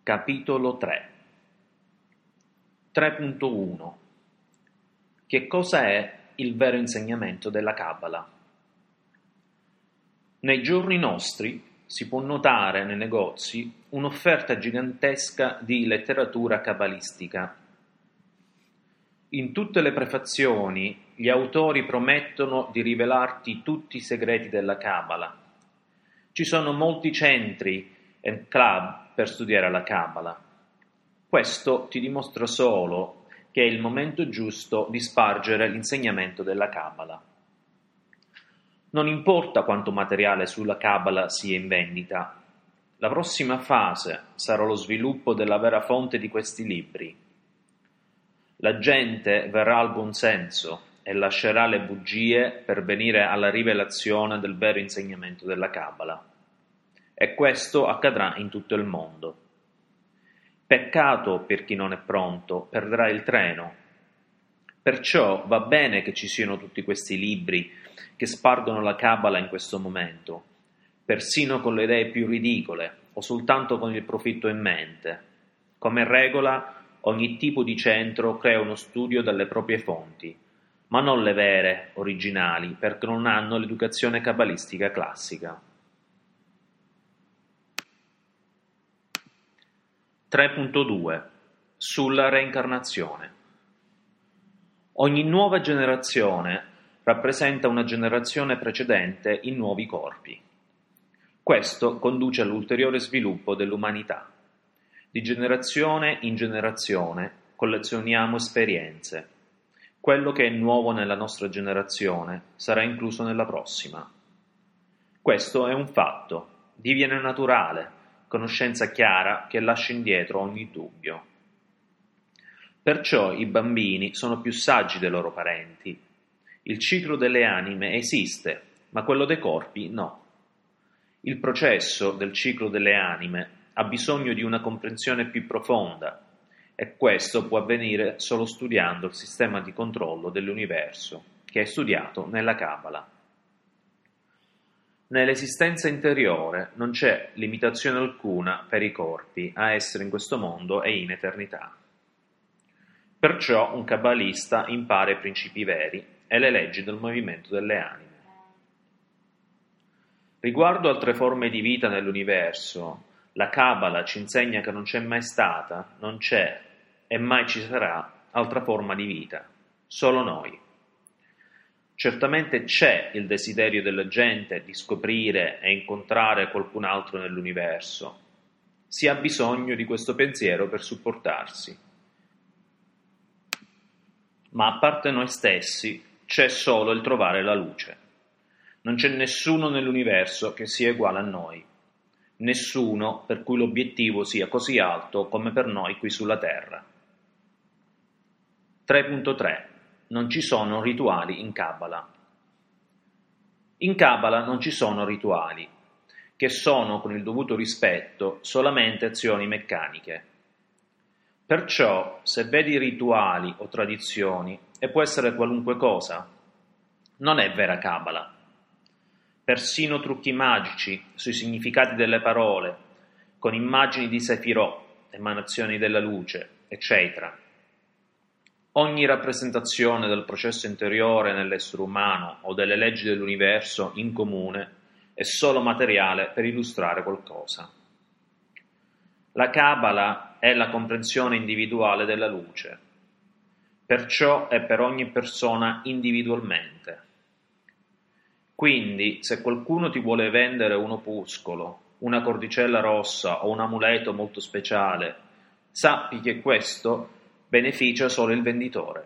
Capitolo 3 3.1 Che cosa è il vero insegnamento della Cabala? Nei giorni nostri si può notare nei negozi un'offerta gigantesca di letteratura cabalistica. In tutte le prefazioni gli autori promettono di rivelarti tutti i segreti della Cabala. Ci sono molti centri e club per studiare la Cabala. Questo ti dimostra solo che è il momento giusto di spargere l'insegnamento della Cabala. Non importa quanto materiale sulla Cabala sia in vendita, la prossima fase sarà lo sviluppo della vera fonte di questi libri. La gente verrà al buonsenso e lascerà le bugie per venire alla rivelazione del vero insegnamento della Cabala. E questo accadrà in tutto il mondo. Peccato per chi non è pronto, perderà il treno. Perciò va bene che ci siano tutti questi libri che spargono la Cabala in questo momento, persino con le idee più ridicole o soltanto con il profitto in mente. Come regola, ogni tipo di centro crea uno studio dalle proprie fonti, ma non le vere, originali, perché non hanno l'educazione cabalistica classica. 3.2 Sulla reincarnazione. Ogni nuova generazione rappresenta una generazione precedente in nuovi corpi. Questo conduce all'ulteriore sviluppo dell'umanità. Di generazione in generazione collezioniamo esperienze. Quello che è nuovo nella nostra generazione sarà incluso nella prossima. Questo è un fatto, diviene naturale, conoscenza chiara che lascia indietro ogni dubbio. Perciò i bambini sono più saggi dei loro parenti. Il ciclo delle anime esiste, ma quello dei corpi no. Il processo del ciclo delle anime ha bisogno di una comprensione più profonda, e questo può avvenire solo studiando il sistema di controllo dell'universo, che è studiato nella Cabala. Nell'esistenza interiore non c'è limitazione alcuna per i corpi a essere in questo mondo e in eternità. Perciò un cabalista impara i principi veri e le leggi del movimento delle anime. Riguardo altre forme di vita nell'universo, la Cabala ci insegna che non c'è mai stata, non c'è e mai ci sarà altra forma di vita, solo noi. Certamente c'è il desiderio della gente di scoprire e incontrare qualcun altro nell'universo. Si ha bisogno di questo pensiero per supportarsi. Ma a parte noi stessi c'è solo il trovare la luce. Non c'è nessuno nell'universo che sia uguale a noi. Nessuno per cui l'obiettivo sia così alto come per noi qui sulla Terra. 3.3 Non ci sono rituali in Cabala. In Cabala non ci sono rituali, che sono, con il dovuto rispetto, solamente azioni meccaniche. Perciò, se vedi rituali o tradizioni, e può essere qualunque cosa, non è vera Cabala. Persino trucchi magici sui significati delle parole, con immagini di Sefirot, emanazioni della luce, eccetera. Ogni rappresentazione del processo interiore nell'essere umano o delle leggi dell'universo in comune è solo materiale per illustrare qualcosa. La Cabala è la comprensione individuale della luce, perciò è per ogni persona individualmente. Quindi, se qualcuno ti vuole vendere un opuscolo, una cordicella rossa o un amuleto molto speciale, sappi che questo beneficia solo il venditore.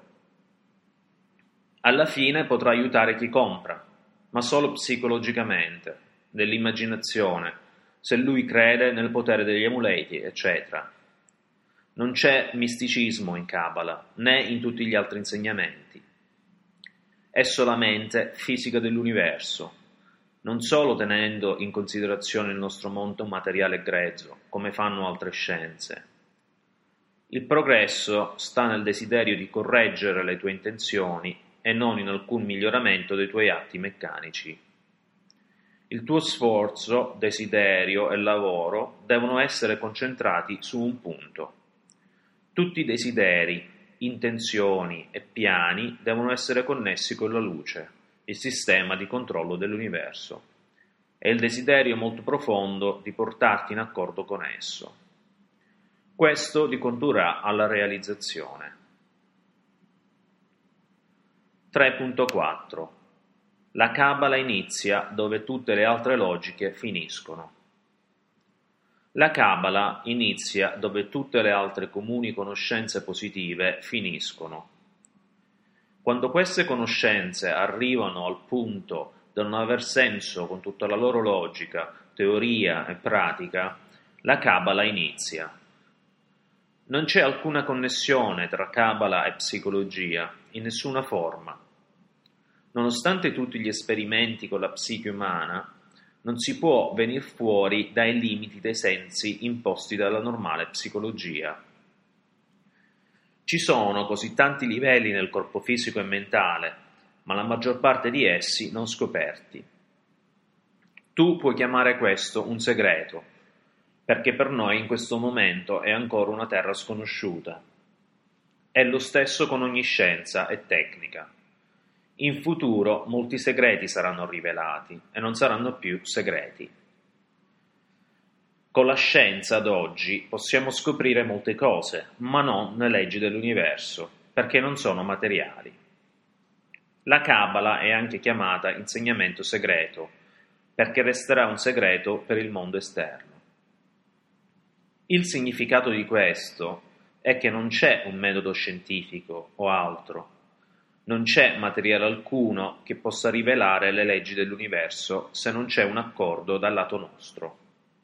Alla fine potrà aiutare chi compra, ma solo psicologicamente, nell'immaginazione, se lui crede nel potere degli amuleti, eccetera. Non c'è misticismo in Cabala, né in tutti gli altri insegnamenti. È solamente fisica dell'universo, non solo tenendo in considerazione il nostro mondo materiale grezzo, come fanno altre scienze. Il progresso sta nel desiderio di correggere le tue intenzioni e non in alcun miglioramento dei tuoi atti meccanici. Il tuo sforzo, desiderio e lavoro devono essere concentrati su un punto. Tutti i desideri, intenzioni e piani devono essere connessi con la luce, il sistema di controllo dell'universo. È il desiderio molto profondo di portarti in accordo con esso. Questo ti condurrà alla realizzazione. 3.4 La Cabala inizia dove tutte le altre logiche finiscono. La Cabala inizia dove tutte le altre comuni conoscenze positive finiscono. Quando queste conoscenze arrivano al punto da non aver senso con tutta la loro logica, teoria e pratica, la Cabala inizia. Non c'è alcuna connessione tra Cabala e psicologia, in nessuna forma. Nonostante tutti gli esperimenti con la psiche umana, non si può venir fuori dai limiti dei sensi imposti dalla normale psicologia. Ci sono così tanti livelli nel corpo fisico e mentale, ma la maggior parte di essi non scoperti. Tu puoi chiamare questo un segreto, perché per noi in questo momento è ancora una terra sconosciuta. È lo stesso con ogni scienza e tecnica. In futuro molti segreti saranno rivelati e non saranno più segreti. Con la scienza ad oggi possiamo scoprire molte cose, ma non le leggi dell'universo, perché non sono materiali. La Cabala è anche chiamata insegnamento segreto, perché resterà un segreto per il mondo esterno. Il significato di questo è che non c'è un metodo scientifico o altro. Non c'è materiale alcuno che possa rivelare le leggi dell'universo se non c'è un accordo dal lato nostro.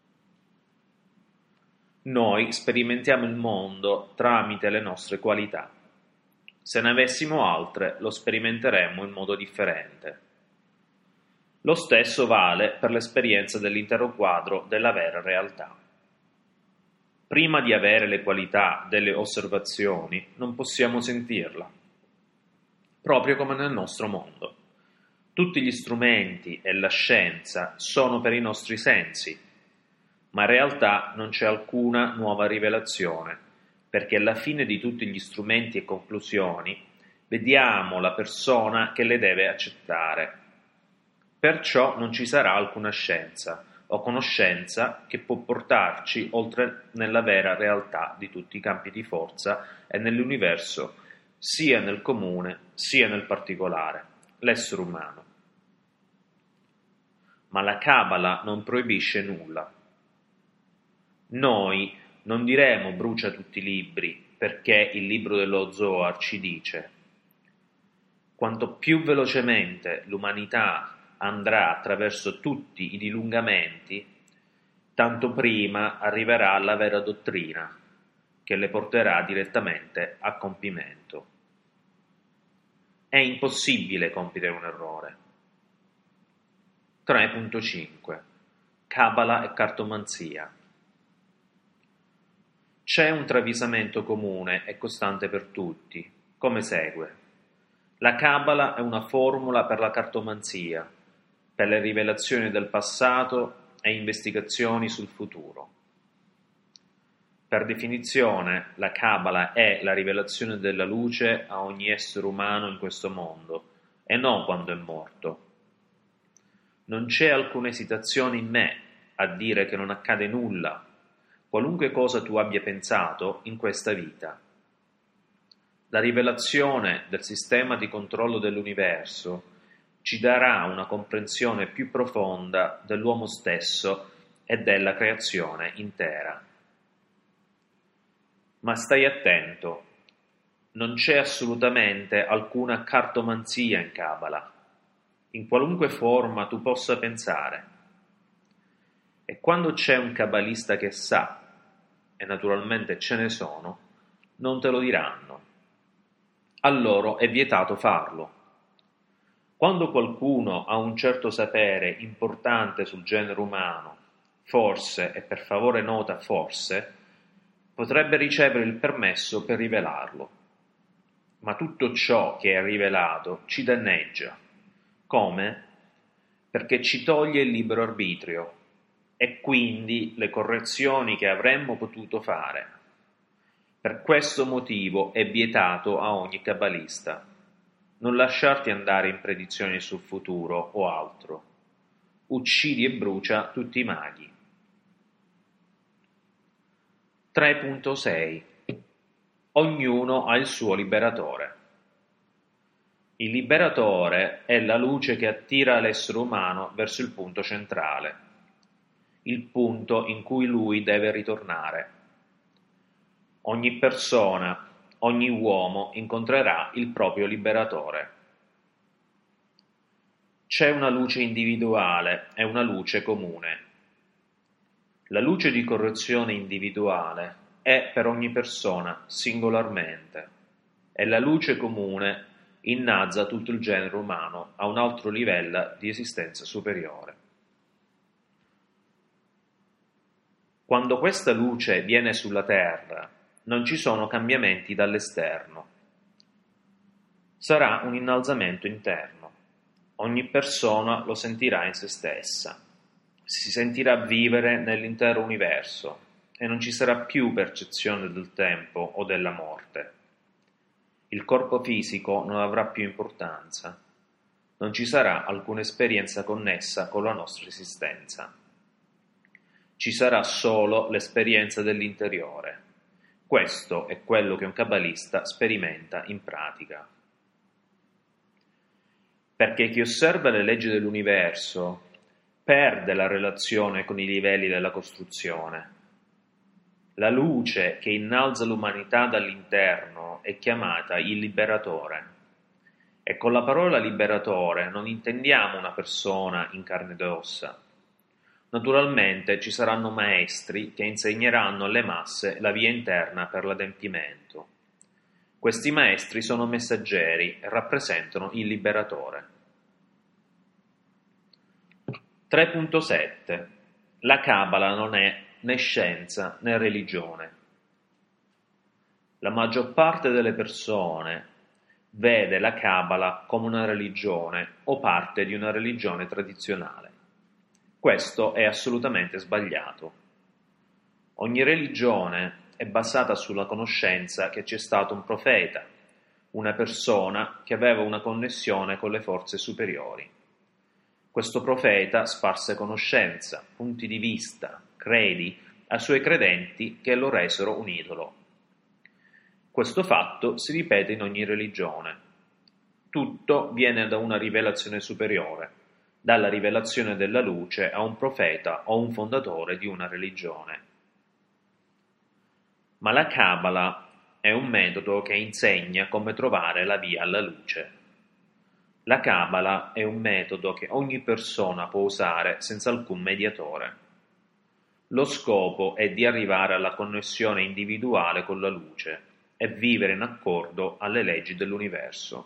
Noi sperimentiamo il mondo tramite le nostre qualità. Se ne avessimo altre, lo sperimenteremmo in modo differente. Lo stesso vale per l'esperienza dell'intero quadro della vera realtà. Prima di avere le qualità delle osservazioni, non possiamo sentirla. Proprio come nel nostro mondo. Tutti gli strumenti e la scienza sono per i nostri sensi, ma in realtà non c'è alcuna nuova rivelazione, perché alla fine di tutti gli strumenti e conclusioni vediamo la persona che le deve accettare. Perciò non ci sarà alcuna scienza o conoscenza che può portarci oltre nella vera realtà di tutti i campi di forza e nell'universo, sia nel comune sia nel particolare, l'essere umano. Ma la Cabala non proibisce nulla. Noi non diremo brucia tutti i libri, perché il libro dello Zohar ci dice: quanto più velocemente l'umanità andrà attraverso tutti i dilungamenti, tanto prima arriverà alla vera dottrina, che le porterà direttamente a compimento. È impossibile compiere un errore. 3.5 Cabala e cartomanzia. C'è un travisamento comune e costante per tutti, come segue. La Cabala è una formula per la cartomanzia, per le rivelazioni del passato e investigazioni sul futuro. Per definizione, la Cabala è la rivelazione della luce a ogni essere umano in questo mondo, e non quando è morto. Non c'è alcuna esitazione in me a dire che non accade nulla, qualunque cosa tu abbia pensato in questa vita. La rivelazione del sistema di controllo dell'universo ci darà una comprensione più profonda dell'uomo stesso e della creazione intera. Ma stai attento, non c'è assolutamente alcuna cartomanzia in Cabala, in qualunque forma tu possa pensare. E quando c'è un cabalista che sa, e naturalmente ce ne sono, non te lo diranno. A loro è vietato farlo. Quando qualcuno ha un certo sapere importante sul genere umano, forse, e per favore nota forse, potrebbe ricevere il permesso per rivelarlo. Ma tutto ciò che è rivelato ci danneggia. Come? perché ci toglie il libero arbitrio e quindi le correzioni che avremmo potuto fare. Per questo motivo è vietato a ogni cabalista non lasciarti andare in predizioni sul futuro o altro. Uccidi e brucia tutti i maghi. 3.6 Ognuno ha il suo liberatore. Il liberatore è la luce che attira l'essere umano verso il punto centrale, il punto in cui lui deve ritornare. Ogni persona, ogni uomo incontrerà il proprio liberatore. C'è una luce individuale e una luce comune. La luce di correzione individuale è per ogni persona singolarmente e la luce comune innalza tutto il genere umano a un altro livello di esistenza superiore. Quando questa luce viene sulla Terra, non ci sono cambiamenti dall'esterno. Sarà un innalzamento interno. Ogni persona lo sentirà in se stessa. Si sentirà vivere nell'intero universo e non ci sarà più percezione del tempo o della morte. Il corpo fisico non avrà più importanza. Non ci sarà alcuna esperienza connessa con la nostra esistenza. Ci sarà solo l'esperienza dell'interiore. Questo è quello che un cabalista sperimenta in pratica. Perché chi osserva le leggi dell'universo perde la relazione con i livelli della costruzione. La luce che innalza l'umanità dall'interno è chiamata il liberatore. E con la parola liberatore non intendiamo una persona in carne ed ossa. Naturalmente ci saranno maestri che insegneranno alle masse la via interna per l'adempimento. Questi maestri sono messaggeri e rappresentano il liberatore. 3.7 La Cabala non è né scienza né religione. La maggior parte delle persone vede la Cabala come una religione o parte di una religione tradizionale. Questo è assolutamente sbagliato. Ogni religione è basata sulla conoscenza che c'è stato un profeta, una persona che aveva una connessione con le forze superiori. Questo profeta sparse conoscenza, punti di vista, credi ai suoi credenti che lo resero un idolo. Questo fatto si ripete in ogni religione. Tutto viene da una rivelazione superiore, dalla rivelazione della luce a un profeta o un fondatore di una religione. Ma la Cabala è un metodo che insegna come trovare la via alla luce. La Cabala è un metodo che ogni persona può usare senza alcun mediatore. Lo scopo è di arrivare alla connessione individuale con la luce e vivere in accordo alle leggi dell'universo.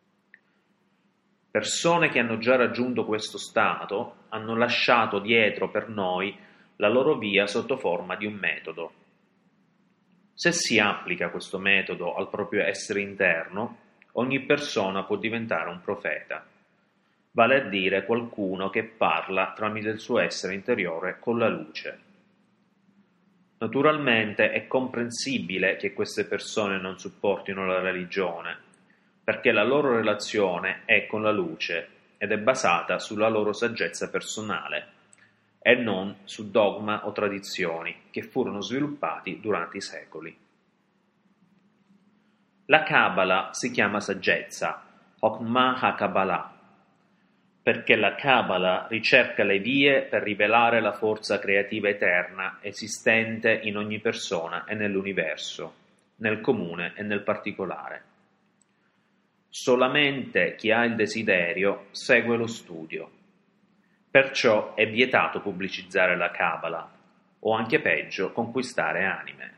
Persone che hanno già raggiunto questo stato hanno lasciato dietro per noi la loro via sotto forma di un metodo. Se si applica questo metodo al proprio essere interno, ogni persona può diventare un profeta, vale a dire qualcuno che parla tramite il suo essere interiore con la luce. Naturalmente è comprensibile che queste persone non supportino la religione, perché la loro relazione è con la luce ed è basata sulla loro saggezza personale e non su dogma o tradizioni che furono sviluppati durante i secoli. La Cabala si chiama saggezza, Hokmah HaKabbalah, perché la Cabala ricerca le vie per rivelare la forza creativa eterna esistente in ogni persona e nell'universo, nel comune e nel particolare. Solamente chi ha il desiderio segue lo studio. Perciò è vietato pubblicizzare la Cabala, o anche peggio, conquistare anime.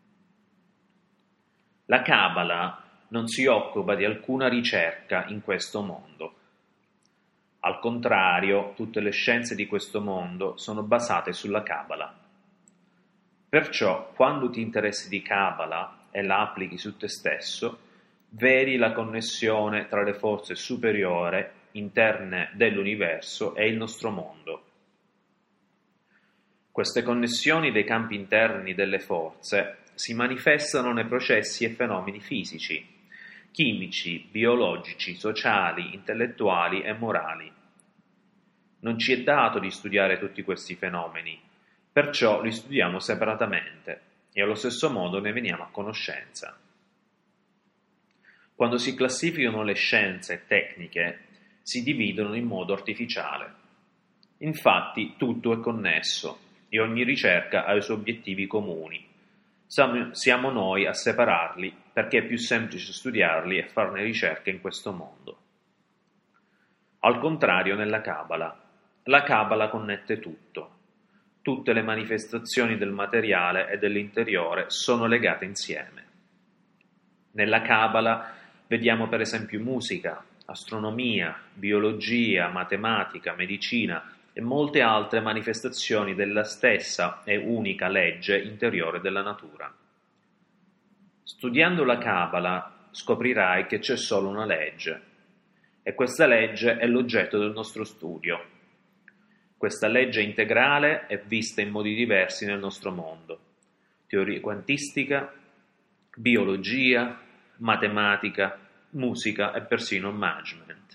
La Cabala non si occupa di alcuna ricerca in questo mondo. Al contrario, tutte le scienze di questo mondo sono basate sulla Cabala. Perciò, quando ti interessi di Cabala e la applichi su te stesso, vedi la connessione tra le forze superiori interne dell'universo e il nostro mondo. Queste connessioni dei campi interni delle forze si manifestano nei processi e fenomeni fisici, chimici, biologici, sociali, intellettuali e morali. Non ci è dato di studiare tutti questi fenomeni, perciò li studiamo separatamente e allo stesso modo ne veniamo a conoscenza. Quando si classificano le scienze tecniche, si dividono in modo artificiale. Infatti tutto è connesso e ogni ricerca ha i suoi obiettivi comuni. Siamo noi a separarli perché è più semplice studiarli e farne ricerche in questo mondo. Al contrario nella Cabala. La Cabala connette tutto. Tutte le manifestazioni del materiale e dell'interiore sono legate insieme. Nella Cabala vediamo per esempio musica, astronomia, biologia, matematica, medicina e molte altre manifestazioni della stessa e unica legge interiore della natura. Studiando la Cabala scoprirai che c'è solo una legge, e questa legge è l'oggetto del nostro studio. Questa legge integrale è vista in modi diversi nel nostro mondo: teoria quantistica, biologia, matematica, musica e persino management.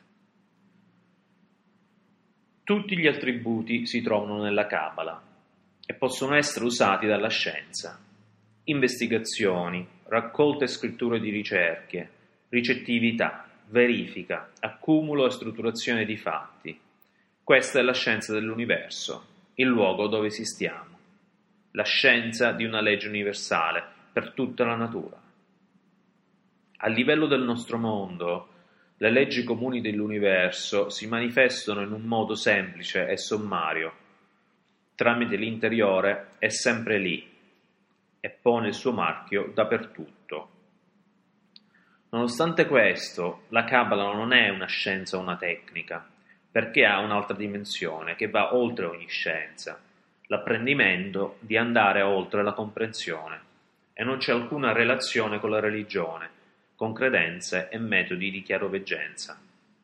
Tutti gli attributi si trovano nella Cabala e possono essere usati dalla scienza. Investigazioni, raccolte e scritture di ricerche, ricettività, verifica, accumulo e strutturazione di fatti. Questa è la scienza dell'universo, il luogo dove esistiamo, la scienza di una legge universale per tutta la natura. A livello del nostro mondo, le leggi comuni dell'universo si manifestano in un modo semplice e sommario. Tramite l'interiore è sempre lì e pone il suo marchio dappertutto. Nonostante questo, la Cabala non è una scienza o una tecnica, perché ha un'altra dimensione che va oltre ogni scienza, l'apprendimento di andare oltre la comprensione, e non c'è alcuna relazione con la religione, con credenze e metodi di chiaroveggenza.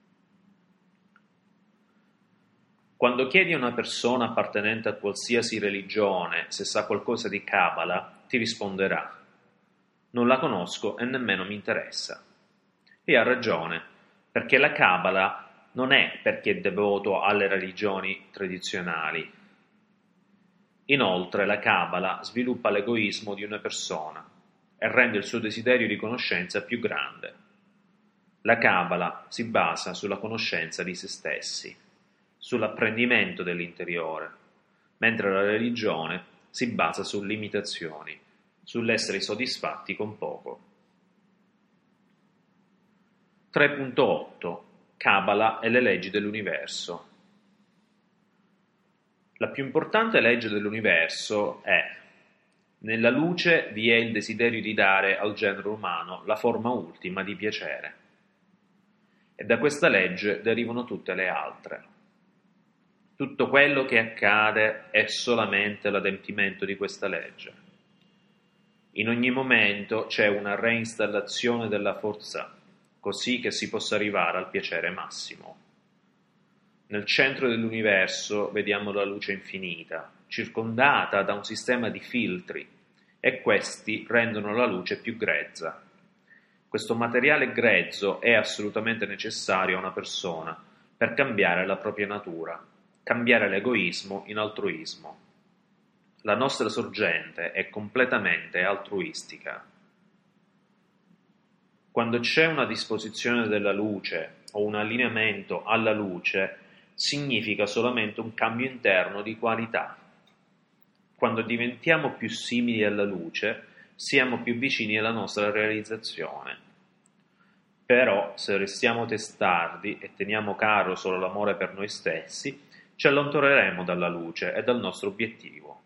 Quando chiedi a una persona appartenente a qualsiasi religione se sa qualcosa di Cabala, ti risponderà: non la conosco e nemmeno mi interessa. E ha ragione, perché la Cabala non è perché è devoto alle religioni tradizionali. Inoltre la Cabala sviluppa l'egoismo di una persona e rende il suo desiderio di conoscenza più grande. La Cabala si basa sulla conoscenza di se stessi, sull'apprendimento dell'interiore, mentre la religione si basa su limitazioni, sull'essere soddisfatti con poco. 3.8 Cabala e le leggi dell'universo. La più importante legge dell'universo è: nella luce vi è il desiderio di dare al genere umano la forma ultima di piacere. E da questa legge derivano tutte le altre. Tutto quello che accade è solamente l'adempimento di questa legge. In ogni momento c'è una reinstallazione della forza, così che si possa arrivare al piacere massimo. Nel centro dell'universo vediamo la luce infinita, circondata da un sistema di filtri, e questi rendono la luce più grezza. Questo materiale grezzo è assolutamente necessario a una persona per cambiare la propria natura, cambiare l'egoismo in altruismo. La nostra sorgente è completamente altruistica. Quando c'è una disposizione della luce o un allineamento alla luce, significa solamente un cambio interno di qualità. Quando diventiamo più simili alla luce, siamo più vicini alla nostra realizzazione. Però, se restiamo testardi e teniamo caro solo l'amore per noi stessi, ci allontaneremo dalla luce e dal nostro obiettivo.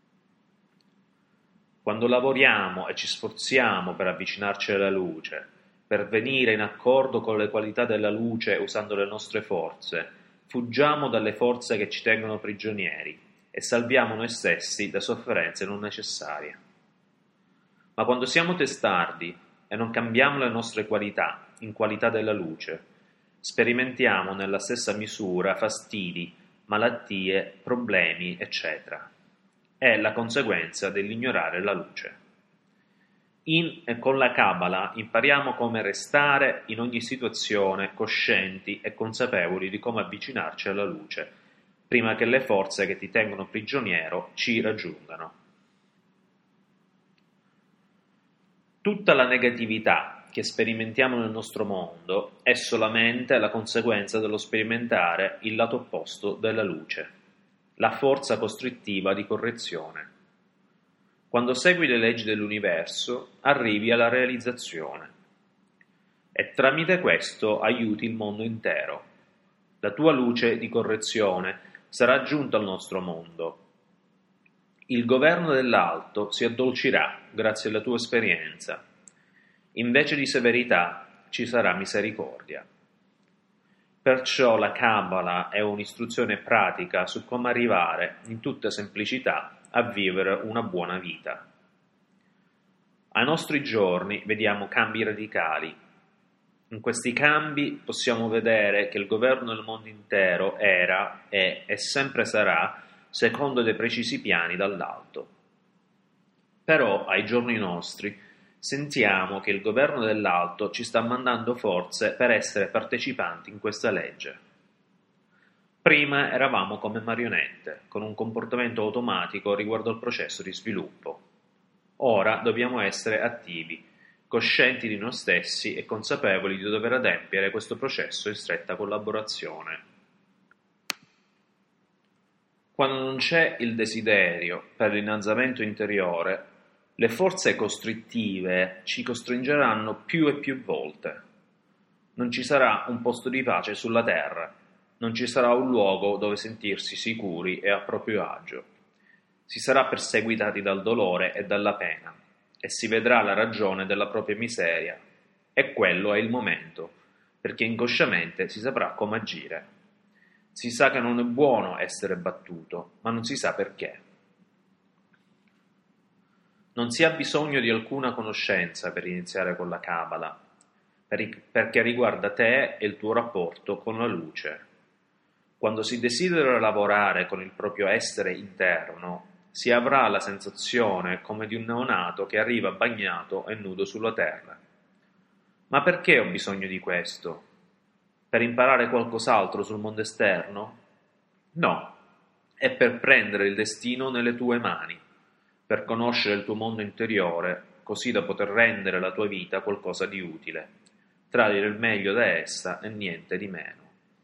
Quando lavoriamo e ci sforziamo per avvicinarci alla luce, per venire in accordo con le qualità della luce usando le nostre forze, fuggiamo dalle forze che ci tengono prigionieri e salviamo noi stessi da sofferenze non necessarie. Ma quando siamo testardi e non cambiamo le nostre qualità in qualità della luce, sperimentiamo nella stessa misura fastidi, malattie, problemi, eccetera. È la conseguenza dell'ignorare la luce. In e con la Kabbalah impariamo come restare in ogni situazione coscienti e consapevoli di come avvicinarci alla luce, prima che le forze che ti tengono prigioniero ci raggiungano. Tutta la negatività che sperimentiamo nel nostro mondo è solamente la conseguenza dello sperimentare il lato opposto della luce, la forza costrittiva di correzione. Quando segui le leggi dell'universo, arrivi alla realizzazione e tramite questo aiuti il mondo intero. La tua luce di correzione sarà giunta al nostro mondo. Il governo dell'alto si addolcirà grazie alla tua esperienza. Invece di severità ci sarà misericordia. Perciò la Kabbalah è un'istruzione pratica su come arrivare, in tutta semplicità, a vivere una buona vita. Ai nostri giorni vediamo cambi radicali. In questi cambi possiamo vedere che il governo del mondo intero era, è e sempre sarà secondo dei precisi piani dall'alto. Però ai giorni nostri sentiamo che il governo dell'alto ci sta mandando forze per essere partecipanti in questa legge. Prima eravamo come marionette, con un comportamento automatico riguardo al processo di sviluppo. Ora dobbiamo essere attivi, coscienti di noi stessi e consapevoli di dover adempiere questo processo in stretta collaborazione. Quando non c'è il desiderio per l'innalzamento interiore, le forze costrittive ci costringeranno più e più volte. Non ci sarà un posto di pace sulla terra. Non ci sarà un luogo dove sentirsi sicuri e a proprio agio. Si sarà perseguitati dal dolore e dalla pena, e si vedrà la ragione della propria miseria. E quello è il momento, perché inconsciamente si saprà come agire. Si sa che non è buono essere battuto, ma non si sa perché. Non si ha bisogno di alcuna conoscenza per iniziare con la Kabbalah, perché riguarda te e il tuo rapporto con la luce. Quando si desidera lavorare con il proprio essere interno, si avrà la sensazione come di un neonato che arriva bagnato e nudo sulla terra. Ma perché ho bisogno di questo? Per imparare qualcos'altro sul mondo esterno? No, è per prendere il destino nelle tue mani, per conoscere il tuo mondo interiore, così da poter rendere la tua vita qualcosa di utile, trarre il meglio da essa e niente di meno.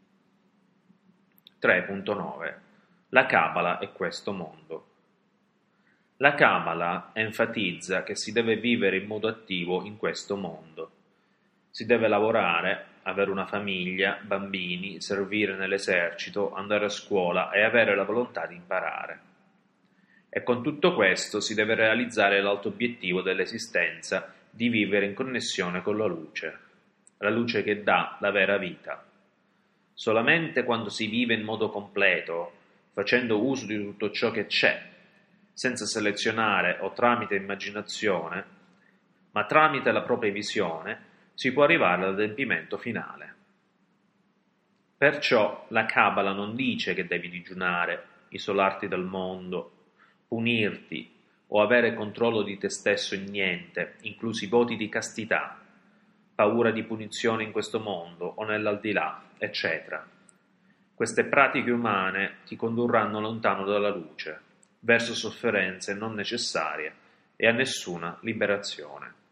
3.9 La Kabbalah è questo mondo. La Kabbalah enfatizza che si deve vivere in modo attivo in questo mondo. Si deve lavorare, avere una famiglia, bambini, servire nell'esercito, andare a scuola e avere la volontà di imparare. E con tutto questo si deve realizzare l'alto obiettivo dell'esistenza di vivere in connessione con la luce che dà la vera vita. Solamente quando si vive in modo completo, facendo uso di tutto ciò che c'è, senza selezionare o tramite immaginazione, ma tramite la propria visione, si può arrivare all'adempimento finale. Perciò la Kabbalah non dice che devi digiunare, isolarti dal mondo, punirti o avere controllo di te stesso in niente, inclusi i voti di castità, paura di punizione in questo mondo o nell'aldilà, eccetera. Queste pratiche umane ti condurranno lontano dalla luce, verso sofferenze non necessarie e a nessuna liberazione.